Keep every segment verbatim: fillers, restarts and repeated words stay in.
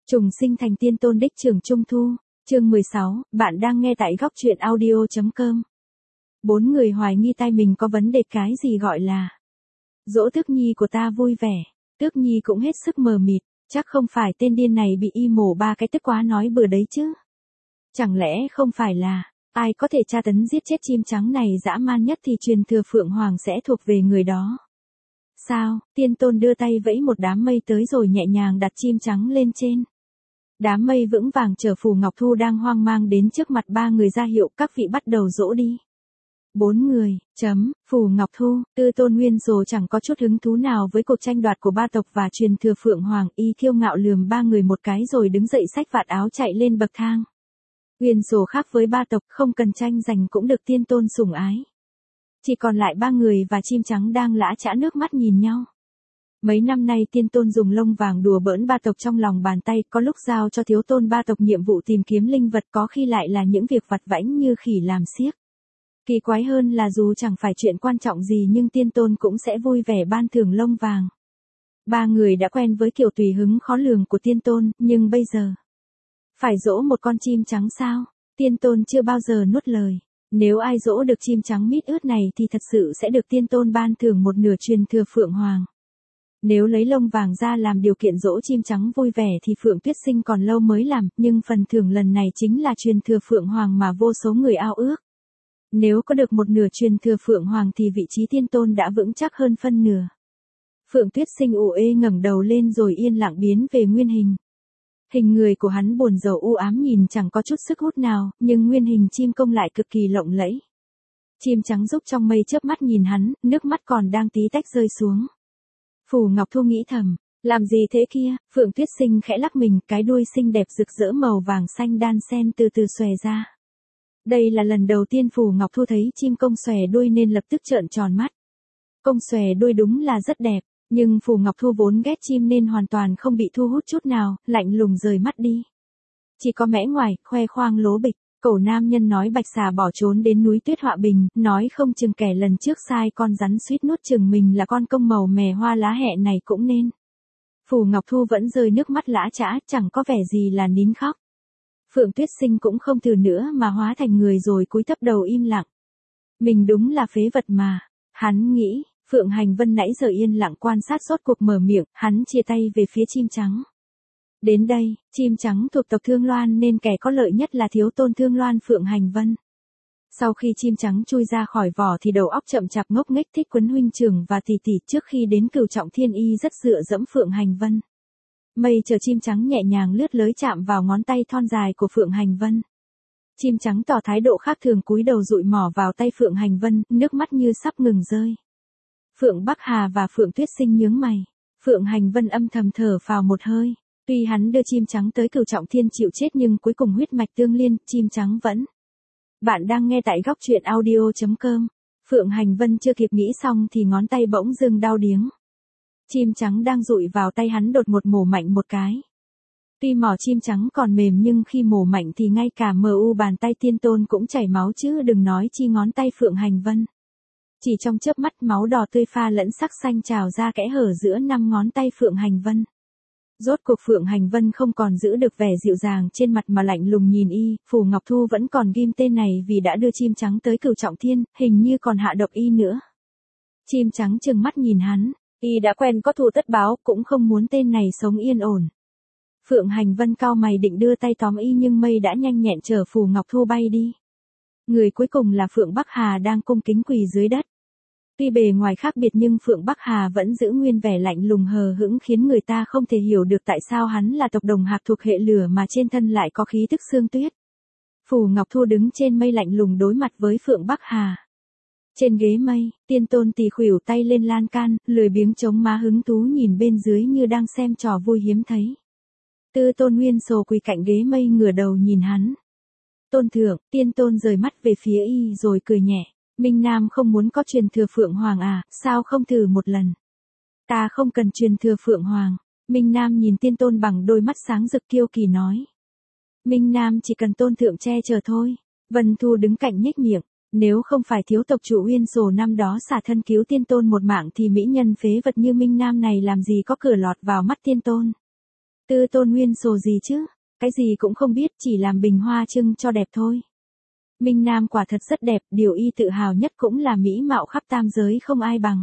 Trùng sinh thành tiên tôn đích trưởng Trung Thu, chương mười sáu, bạn đang nghe tại góc truyện audio chấm com. Bốn người hoài nghi tai mình có vấn đề, cái gì gọi là dỗ Tước Nhi của ta vui vẻ. Tước Nhi cũng hết sức mờ mịt, chắc không phải tên điên này bị y mổ ba cái tức quá nói bừa đấy chứ. Chẳng lẽ không phải là, ai có thể tra tấn giết chết chim trắng này dã man nhất thì truyền thừa Phượng Hoàng sẽ thuộc về người đó. Sao, tiên tôn đưa tay vẫy một đám mây tới rồi nhẹ nhàng đặt chim trắng lên trên. Đám mây vững vàng chở Phù Ngọc Thu đang hoang mang đến trước mặt ba người ra hiệu các vị bắt đầu dỗ đi. Bốn người, chấm, Phù Ngọc Thu, Tư Tôn Nguyên Dồ chẳng có chút hứng thú nào với cuộc tranh đoạt của ba tộc và truyền thừa Phượng Hoàng, y kiêu ngạo lườm ba người một cái rồi đứng dậy xách vạt áo chạy lên bậc thang. Nguyên Dồ khác với ba tộc, không cần tranh giành cũng được tiên tôn sủng ái. Chỉ còn lại ba người và chim trắng đang lã chã nước mắt nhìn nhau. Mấy năm nay tiên tôn dùng lông vàng đùa bỡn ba tộc trong lòng bàn tay, có lúc giao cho thiếu tôn ba tộc nhiệm vụ tìm kiếm linh vật, có khi lại là những việc vặt vãnh như khỉ làm xiếc. Kỳ quái hơn là dù chẳng phải chuyện quan trọng gì nhưng tiên tôn cũng sẽ vui vẻ ban thưởng lông vàng. Ba người đã quen với kiểu tùy hứng khó lường của tiên tôn, nhưng bây giờ phải dỗ một con chim trắng sao? Tiên tôn chưa bao giờ nuốt lời. Nếu ai dỗ được chim trắng mít ướt này thì thật sự sẽ được tiên tôn ban thưởng một nửa truyền thừa Phượng Hoàng. Nếu lấy lông vàng ra làm điều kiện dỗ chim trắng vui vẻ thì Phượng Tuyết Sinh còn lâu mới làm, nhưng phần thưởng lần này chính là truyền thừa Phượng Hoàng mà vô số người ao ước. Nếu có được một nửa truyền thừa Phượng Hoàng thì vị trí tiên tôn đã vững chắc hơn phân nửa. Phượng Tuyết Sinh ủ ê ngẩng đầu lên rồi yên lặng biến về nguyên hình. Hình người của hắn buồn rầu u ám nhìn chẳng có chút sức hút nào, nhưng nguyên hình chim công lại cực kỳ lộng lẫy. Chim trắng rúc trong mây chớp mắt nhìn hắn, nước mắt còn đang tí tách rơi xuống. Phù Ngọc Thu nghĩ thầm, làm gì thế kia? Phượng Tuyết Sinh khẽ lắc mình, cái đuôi xinh đẹp rực rỡ màu vàng xanh đan xen từ từ xòe ra. Đây là lần đầu tiên Phù Ngọc Thu thấy chim công xòe đuôi nên lập tức trợn tròn mắt. Công xòe đuôi đúng là rất đẹp, nhưng Phù Ngọc Thu vốn ghét chim nên hoàn toàn không bị thu hút chút nào, lạnh lùng rời mắt đi. Chỉ có mẽ ngoài, khoe khoang lố bịch. Cẩu nam nhân nói bạch xà bỏ trốn đến núi Tuyết Họa Bình, nói không chừng kẻ lần trước sai con rắn suýt nuốt chừng mình là con công màu mè hoa lá hẹ này cũng nên. Phù Ngọc Thu vẫn rơi nước mắt lã chã, chẳng có vẻ gì là nín khóc. Phượng Tuyết Sinh cũng không từ nữa mà hóa thành người rồi cúi thấp đầu im lặng. Mình đúng là phế vật mà, hắn nghĩ. Phượng Hành Vân nãy giờ yên lặng quan sát rốt cuộc mở miệng, hắn chia tay về phía chim trắng. Đến đây, chim trắng thuộc tộc Thương Loan nên kẻ có lợi nhất là thiếu tôn Thương Loan Phượng Hành Vân. Sau khi chim trắng chui ra khỏi vỏ thì đầu óc chậm chạp ngốc nghếch thích quấn huynh trưởng và tỷ tỷ, trước khi đến Cửu Trọng Thiên y rất dựa dẫm Phượng Hành Vân. Mây chờ chim trắng nhẹ nhàng lướt lới chạm vào ngón tay thon dài của Phượng Hành Vân. Chim trắng tỏ thái độ khác thường cúi đầu dụi mỏ vào tay Phượng Hành Vân, nước mắt như sắp ngừng rơi. Phượng Bắc Hà và Phượng Tuyết Sinh nhướng mày. Phượng Hành Vân âm thầm thở phào một hơi. Tuy hắn đưa chim trắng tới Cửu Trọng Thiên chịu chết nhưng cuối cùng huyết mạch tương liên, chim trắng vẫn. Bạn đang nghe tại góc truyện audio chấm com. Phượng Hành Vân chưa kịp nghĩ xong thì ngón tay bỗng dưng đau điếng. Chim trắng đang dụi vào tay hắn đột một mổ mạnh một cái. Tuy mỏ chim trắng còn mềm nhưng khi mổ mạnh thì ngay cả mờ u bàn tay tiên tôn cũng chảy máu chứ đừng nói chi ngón tay Phượng Hành Vân. Chỉ trong chớp mắt máu đỏ tươi pha lẫn sắc xanh trào ra kẽ hở giữa năm ngón tay Phượng Hành Vân. Rốt cuộc Phượng Hành Vân không còn giữ được vẻ dịu dàng trên mặt mà lạnh lùng nhìn y, Phù Ngọc Thu vẫn còn ghim tên này vì đã đưa chim trắng tới Cửu Trọng Thiên, hình như còn hạ độc y nữa. Chim trắng trừng mắt nhìn hắn, y đã quen có thù tất báo, cũng không muốn tên này sống yên ổn. Phượng Hành Vân cau mày định đưa tay tóm y nhưng mây đã nhanh nhẹn chở Phù Ngọc Thu bay đi. Người cuối cùng là Phượng Bắc Hà đang cung kính quỳ dưới đất. Tuy bề ngoài khác biệt nhưng Phượng Bắc Hà vẫn giữ nguyên vẻ lạnh lùng hờ hững khiến người ta không thể hiểu được tại sao hắn là tộc đồng hạc thuộc hệ lửa mà trên thân lại có khí tức xương tuyết. Phù Ngọc Thu đứng trên mây lạnh lùng đối mặt với Phượng Bắc Hà. Trên ghế mây, tiên tôn tỳ khuỷu tay lên lan can, lười biếng chống má hứng thú nhìn bên dưới như đang xem trò vui hiếm thấy. Tư Tôn Nguyên Dồ quỳ cạnh ghế mây ngửa đầu nhìn hắn. Tôn thượng, tiên tôn rời mắt về phía y rồi cười nhẹ. Minh Nam không muốn có truyền thừa Phượng Hoàng à, sao không thử một lần? Ta không cần truyền thừa Phượng Hoàng. Minh Nam nhìn tiên tôn bằng đôi mắt sáng rực kiêu kỳ nói. Minh Nam chỉ cần tôn thượng che chở thôi. Vân Thu đứng cạnh nhếch miệng. Nếu không phải thiếu tộc chủ Uyên Sổ năm đó xả thân cứu tiên tôn một mạng thì mỹ nhân phế vật như Minh Nam này làm gì có cửa lọt vào mắt tiên tôn. Tư Tôn Nguyên Sồ gì chứ? Cái gì cũng không biết, chỉ làm bình hoa trưng cho đẹp thôi. Minh Nam quả thật rất đẹp, điều y tự hào nhất cũng là mỹ mạo khắp tam giới không ai bằng.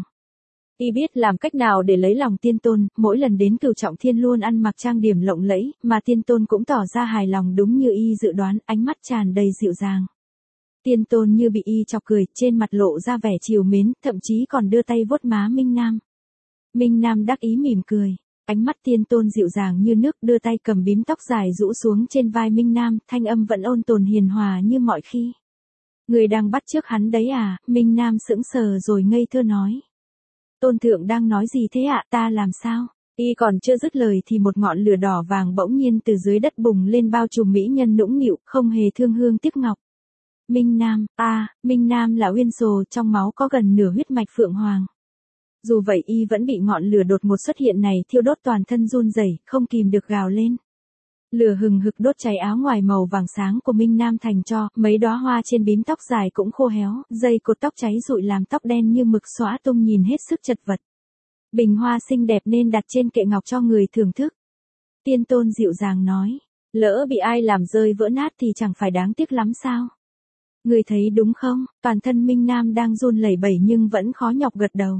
Y biết làm cách nào để lấy lòng Tiên Tôn, mỗi lần đến Cửu Trọng Thiên luôn ăn mặc trang điểm lộng lẫy, mà Tiên Tôn cũng tỏ ra hài lòng đúng như y dự đoán, ánh mắt tràn đầy dịu dàng. Tiên Tôn như bị y chọc cười, trên mặt lộ ra vẻ trìu mến, thậm chí còn đưa tay vuốt má Minh Nam. Minh Nam đắc ý mỉm cười, ánh mắt Tiên Tôn dịu dàng như nước, đưa tay cầm bím tóc dài rũ xuống trên vai Minh Nam, thanh âm vẫn ôn tồn hiền hòa như mọi khi. Người đang bắt chước hắn đấy à? Minh Nam sững sờ rồi ngây thơ nói. Tôn thượng đang nói gì thế ạ, ta làm sao? Y còn chưa dứt lời thì một ngọn lửa đỏ vàng bỗng nhiên từ dưới đất bùng lên bao trùm mỹ nhân nũng nịu, không hề thương hương tiếc ngọc. Minh Nam, a, à, Minh Nam là Uyên Sồ, trong máu có gần nửa huyết mạch Phượng Hoàng. Dù vậy y vẫn bị ngọn lửa đột ngột xuất hiện này thiêu đốt toàn thân run rẩy, không kìm được gào lên. Lửa hừng hực đốt cháy áo ngoài màu vàng sáng của Minh Nam thành tro, mấy đóa hoa trên bím tóc dài cũng khô héo, dây cột tóc cháy rụi làm tóc đen như mực xõa tung nhìn hết sức chật vật. Bình hoa xinh đẹp nên đặt trên kệ ngọc cho người thưởng thức. Tiên Tôn dịu dàng nói, lỡ bị ai làm rơi vỡ nát thì chẳng phải đáng tiếc lắm sao? Người thấy đúng không? Toàn thân Minh Nam đang run lẩy bẩy nhưng vẫn khó nhọc gật đầu.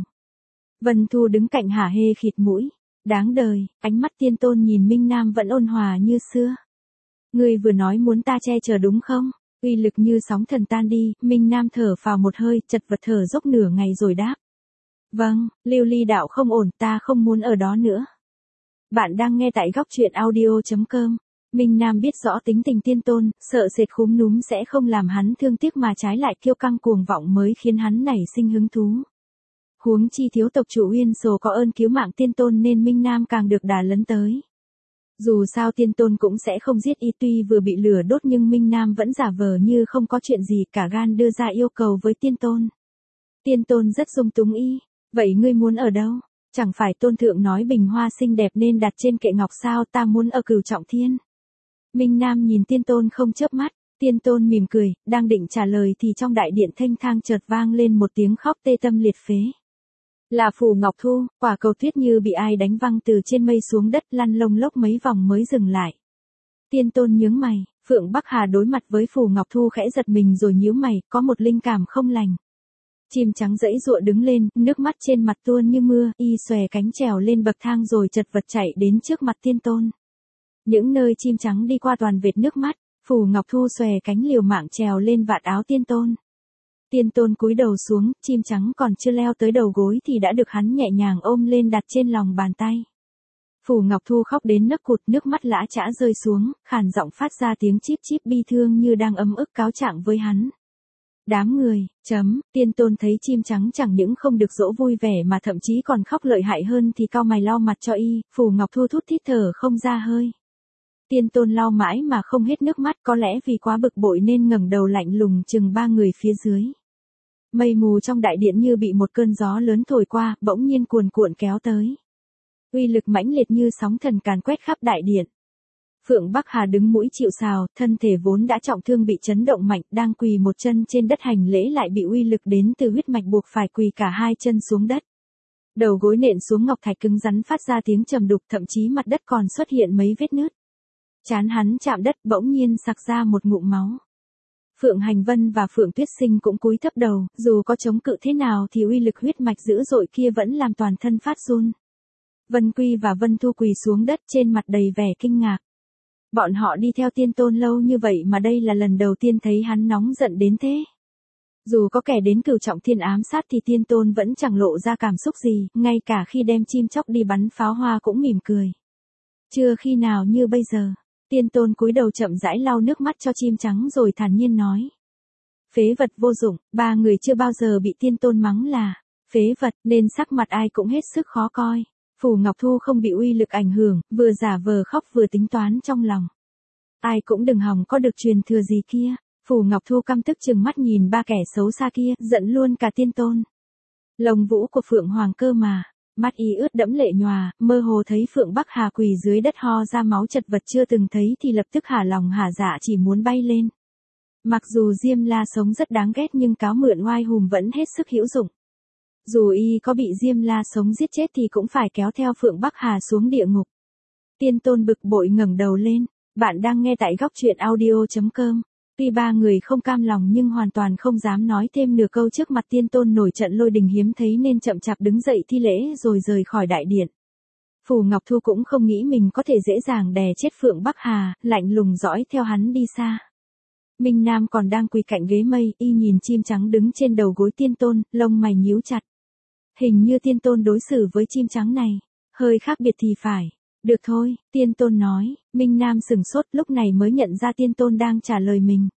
Vân Thu đứng cạnh hả hê khịt mũi. Đáng đời, ánh mắt Tiên Tôn nhìn Minh Nam vẫn ôn hòa như xưa. Người vừa nói muốn ta che chở đúng không? Uy lực như sóng thần tan đi, Minh Nam thở phào một hơi, chật vật thở dốc nửa ngày rồi đáp. Vâng, Lưu Ly đạo không ổn, ta không muốn ở đó nữa. Bạn đang nghe tại góc truyện audio chấm com. Minh Nam biết rõ tính tình Tiên Tôn, sợ sệt khúm núm sẽ không làm hắn thương tiếc mà trái lại kiêu căng cuồng vọng mới khiến hắn nảy sinh hứng thú. Huống chi thiếu tộc chủ Uyên Sồ có ơn cứu mạng Tiên Tôn nên Minh Nam càng được đà lấn tới. Dù sao Tiên Tôn cũng sẽ không giết y, tuy vừa bị lửa đốt nhưng Minh Nam vẫn giả vờ như không có chuyện gì cả, gan đưa ra yêu cầu với Tiên Tôn. Tiên Tôn rất dung túng y, vậy ngươi muốn ở đâu? Chẳng phải Tôn thượng nói bình hoa xinh đẹp nên đặt trên kệ ngọc sao, ta muốn ở Cửu Trọng Thiên. Minh Nam nhìn Tiên Tôn không chớp mắt, Tiên Tôn mỉm cười, đang định trả lời thì trong đại điện thênh thang chợt vang lên một tiếng khóc tê tâm liệt phế. Là Phù Ngọc Thu, quả cầu tuyết như bị ai đánh văng từ trên mây xuống đất, lăn lông lốc mấy vòng mới dừng lại. Tiên Tôn nhướng mày, Phượng Bắc Hà đối mặt với Phù Ngọc Thu khẽ giật mình rồi nhíu mày, có một linh cảm không lành. Chim trắng dãy giụa đứng lên, nước mắt trên mặt tuôn như mưa, y xòe cánh trèo lên bậc thang rồi chật vật chạy đến trước mặt Tiên Tôn. Những nơi chim trắng đi qua toàn vệt nước mắt, Phù Ngọc Thu xòe cánh liều mạng trèo lên vạt áo Tiên Tôn. Tiên Tôn cúi đầu xuống, chim trắng còn chưa leo tới đầu gối thì đã được hắn nhẹ nhàng ôm lên đặt trên lòng bàn tay. Phù Ngọc Thu khóc đến nấc cụt, nước mắt lã chã rơi xuống, khàn giọng phát ra tiếng chíp chíp bi thương như đang ấm ức cáo trạng với hắn. Đám người, chấm, Tiên Tôn thấy chim trắng chẳng những không được dỗ vui vẻ mà thậm chí còn khóc lợi hại hơn thì cau mày lau mặt cho y, Phù Ngọc Thu thút thít thở không ra hơi. Tiên Tôn lau mãi mà không hết nước mắt, có lẽ vì quá bực bội nên ngẩng đầu lạnh lùng chừng ba người phía dưới. Mây mù trong đại điện như bị một cơn gió lớn thổi qua, bỗng nhiên cuồn cuộn kéo tới. Uy lực mãnh liệt như sóng thần càn quét khắp đại điện. Phượng Bắc Hà đứng mũi chịu sào, thân thể vốn đã trọng thương bị chấn động mạnh, đang quỳ một chân trên đất hành lễ lại bị uy lực đến từ huyết mạch buộc phải quỳ cả hai chân xuống đất. Đầu gối nện xuống ngọc thạch cứng rắn phát ra tiếng trầm đục, thậm chí mặt đất còn xuất hiện mấy vết nứt. Trán hắn chạm đất bỗng nhiên sặc ra một ngụm máu. Phượng Hành Vân và Phượng Tuyết Sinh cũng cúi thấp đầu, dù có chống cự thế nào thì uy lực huyết mạch dữ dội kia vẫn làm toàn thân phát run. Vân Quy và Vân Thu quỳ xuống đất trên mặt đầy vẻ kinh ngạc. Bọn họ đi theo Tiên Tôn lâu như vậy mà đây là lần đầu tiên thấy hắn nóng giận đến thế. Dù có kẻ đến Cửu Trọng Thiên ám sát thì Tiên Tôn vẫn chẳng lộ ra cảm xúc gì, ngay cả khi đem chim chóc đi bắn pháo hoa cũng mỉm cười. Chưa khi nào như bây giờ. Tiên Tôn cúi đầu chậm rãi lau nước mắt cho chim trắng rồi thản nhiên nói. Phế vật vô dụng, ba người chưa bao giờ bị Tiên Tôn mắng là phế vật nên sắc mặt ai cũng hết sức khó coi. Phù Ngọc Thu không bị uy lực ảnh hưởng, vừa giả vờ khóc vừa tính toán trong lòng. Ai cũng đừng hòng có được truyền thừa gì kia. Phù Ngọc Thu căm tức trừng mắt nhìn ba kẻ xấu xa kia, giận luôn cả Tiên Tôn. Lồng vũ của Phượng Hoàng cơ mà. Mắt y ướt đẫm lệ nhòa, mơ hồ thấy Phượng Bắc Hà quỳ dưới đất ho ra máu chật vật chưa từng thấy thì lập tức hả lòng hả dạ chỉ muốn bay lên. Mặc dù Diêm La sống rất đáng ghét nhưng cáo mượn oai hùm vẫn hết sức hữu dụng. Dù y có bị Diêm La sống giết chết thì cũng phải kéo theo Phượng Bắc Hà xuống địa ngục. Tiên Tôn bực bội ngẩng đầu lên. Bạn đang nghe tại góc truyện audio.com. Tuy ba người không cam lòng nhưng hoàn toàn không dám nói thêm nửa câu trước mặt Tiên Tôn nổi trận lôi đình hiếm thấy nên chậm chạp đứng dậy thi lễ rồi rời khỏi đại điện. Phù Ngọc Thu cũng không nghĩ mình có thể dễ dàng đè chết Phượng Bắc Hà, lạnh lùng dõi theo hắn đi xa. Minh Nam còn đang quỳ cạnh ghế mây, y nhìn chim trắng đứng trên đầu gối Tiên Tôn, lông mày nhíu chặt. Hình như Tiên Tôn đối xử với chim trắng này hơi khác biệt thì phải. Được thôi, Tiên Tôn nói. Minh Nam sừng sốt, lúc này mới nhận ra Tiên Tôn đang trả lời mình.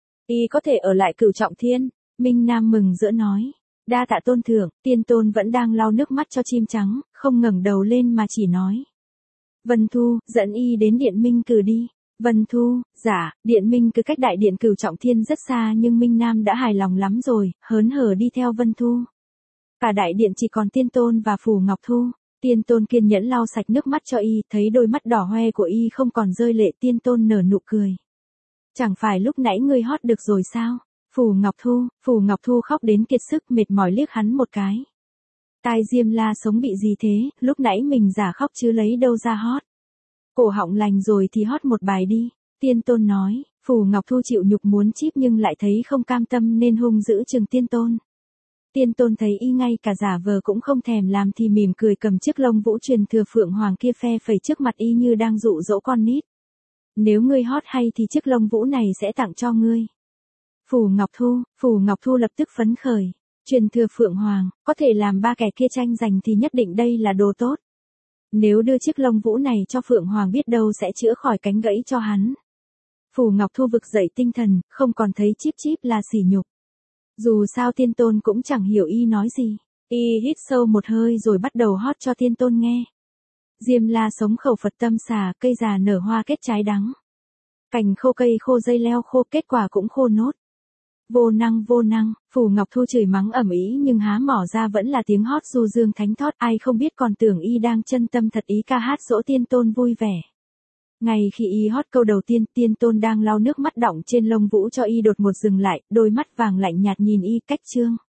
Y có thể ở lại Cửu Trọng Thiên. Minh Nam mừng rỡ nói. Đa tạ Tôn thượng. Tiên Tôn vẫn đang lau nước mắt cho chim trắng, không ngẩng đầu lên mà chỉ nói. Vân Thu, dẫn y đến Điện Minh Cử đi. Vân Thu, dạ, Điện Minh Cử cách đại điện Cửu Trọng Thiên rất xa nhưng Minh Nam đã hài lòng lắm rồi, hớn hở đi theo Vân Thu. Cả đại điện chỉ còn Tiên Tôn và Phù Ngọc Thu. Tiên Tôn kiên nhẫn lau sạch nước mắt cho y, thấy đôi mắt đỏ hoe của y không còn rơi lệ, Tiên Tôn nở nụ cười. Chẳng phải lúc nãy ngươi hót được rồi sao? Phù Ngọc Thu, Phù Ngọc Thu khóc đến kiệt sức, mệt mỏi liếc hắn một cái. Tai Diêm La sống bị gì thế, lúc nãy mình giả khóc chứ lấy đâu ra hót. Cổ họng lành rồi thì hót một bài đi. Tiên Tôn nói. Phù Ngọc Thu chịu nhục muốn chíp nhưng lại thấy không cam tâm nên hung dữ chừng Tiên Tôn. Tiên Tôn thấy y ngay cả giả vờ cũng không thèm làm thì mỉm cười cầm chiếc lông vũ truyền thừa Phượng Hoàng kia phe phẩy trước mặt y như đang dụ dỗ con nít. Nếu ngươi hót hay thì chiếc lông vũ này sẽ tặng cho ngươi. Phù Ngọc Thu, Phù Ngọc Thu lập tức phấn khởi. Truyền thừa Phượng Hoàng, có thể làm ba kẻ kia tranh giành thì nhất định đây là đồ tốt. Nếu đưa chiếc lông vũ này cho Phượng Hoàng biết đâu sẽ chữa khỏi cánh gãy cho hắn. Phù Ngọc Thu vực dậy tinh thần, không còn thấy chíp chíp là sỉ nhục. Dù sao Tiên Tôn cũng chẳng hiểu y nói gì. Y hít sâu một hơi rồi bắt đầu hót cho Tiên Tôn nghe. Diêm La sống khẩu Phật tâm xà, cây già nở hoa kết trái đắng. Cành khô cây khô dây leo khô, kết quả cũng khô nốt. Vô năng vô năng, Phù Ngọc Thu chửi mắng ầm ĩ nhưng há mỏ ra vẫn là tiếng hót du dương thánh thót, ai không biết còn tưởng y đang chân tâm thật ý ca hát dỗ Tiên Tôn vui vẻ. Ngay khi y hót câu đầu tiên, Tiên Tôn đang lau nước mắt đọng trên lông vũ cho y đột ngột dừng lại, đôi mắt vàng lạnh nhạt nhìn y cách trương.